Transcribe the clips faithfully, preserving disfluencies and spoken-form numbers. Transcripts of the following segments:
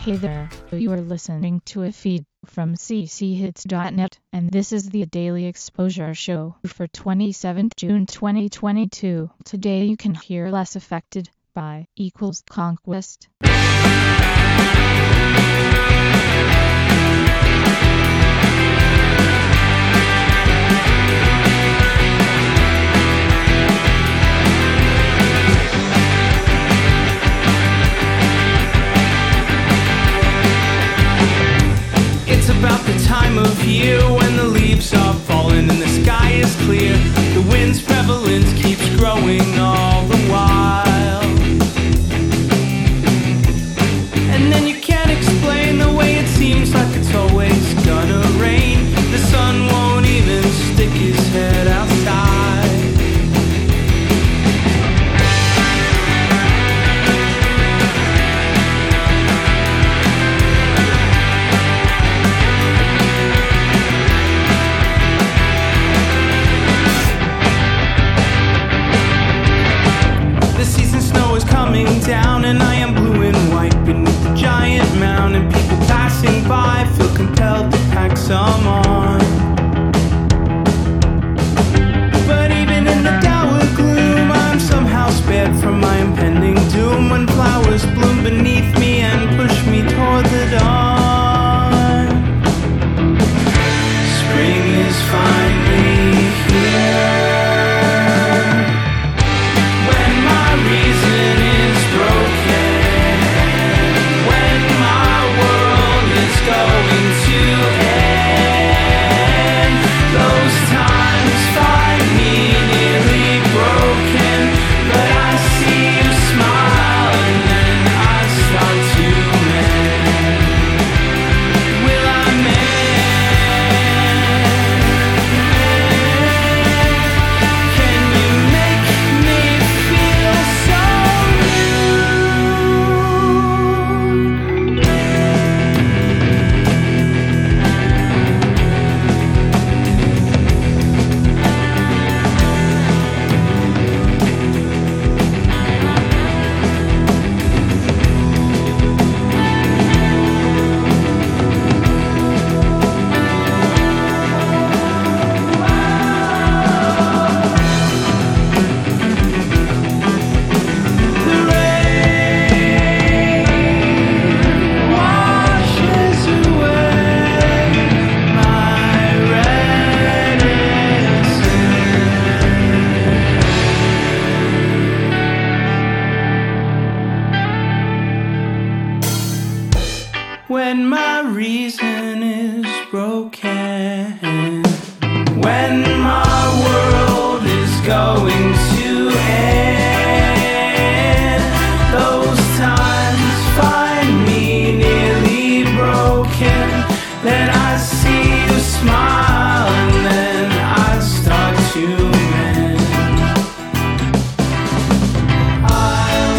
Hey there, you are listening to a feed from c c hits dot net, and this is the Daily Exposure Show for twenty-seventh of June twenty twenty-two. Today you can hear Less Affected by Equals Conquest. About the time of year when the leaves are falling and the sky is clear, the wind's prevalence keeps growing all the while. And then you can't explain the way it seems like it's always gonna rain. The sun won't even stick his head outside. Down and I am blue and white beneath the giant mound, and people passing by feel compelled to pack some on. But even in the dour gloom, I'm somehow spared from my impending doom, when flowers bloom beneath me and push me toward the dawn. Spring is finally here. When my reason is broken, when my world is going to end, those times find me nearly broken, then I see you smile and then I start to mend. I'll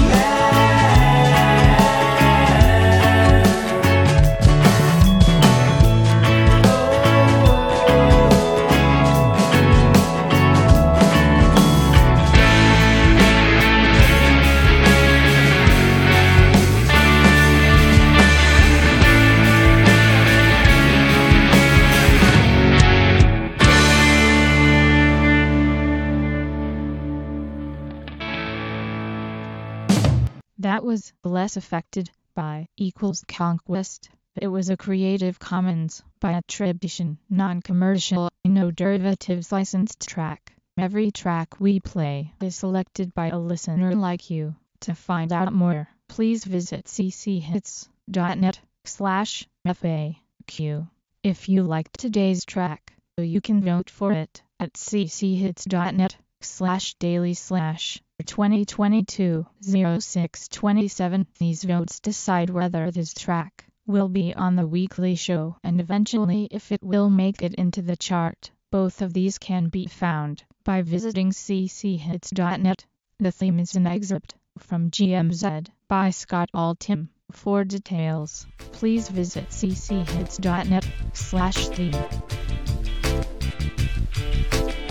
That was Less Affected by Equals Conquest. It was a Creative Commons by attribution, non-commercial, no derivatives licensed track. Every track we play is selected by a listener like you. To find out more, please visit c c hits dot net slash F A Q. If you liked today's track, you can vote for it at c c hits dot net slash daily slash twenty twenty-two oh six twenty-seven. These votes decide whether this track will be on the weekly show and eventually if it will make it into the chart. Both of these can be found by visiting c c hits dot net. The theme is an excerpt from G M Z by Scott Altham. For details, please visit c c hits dot net slash theme.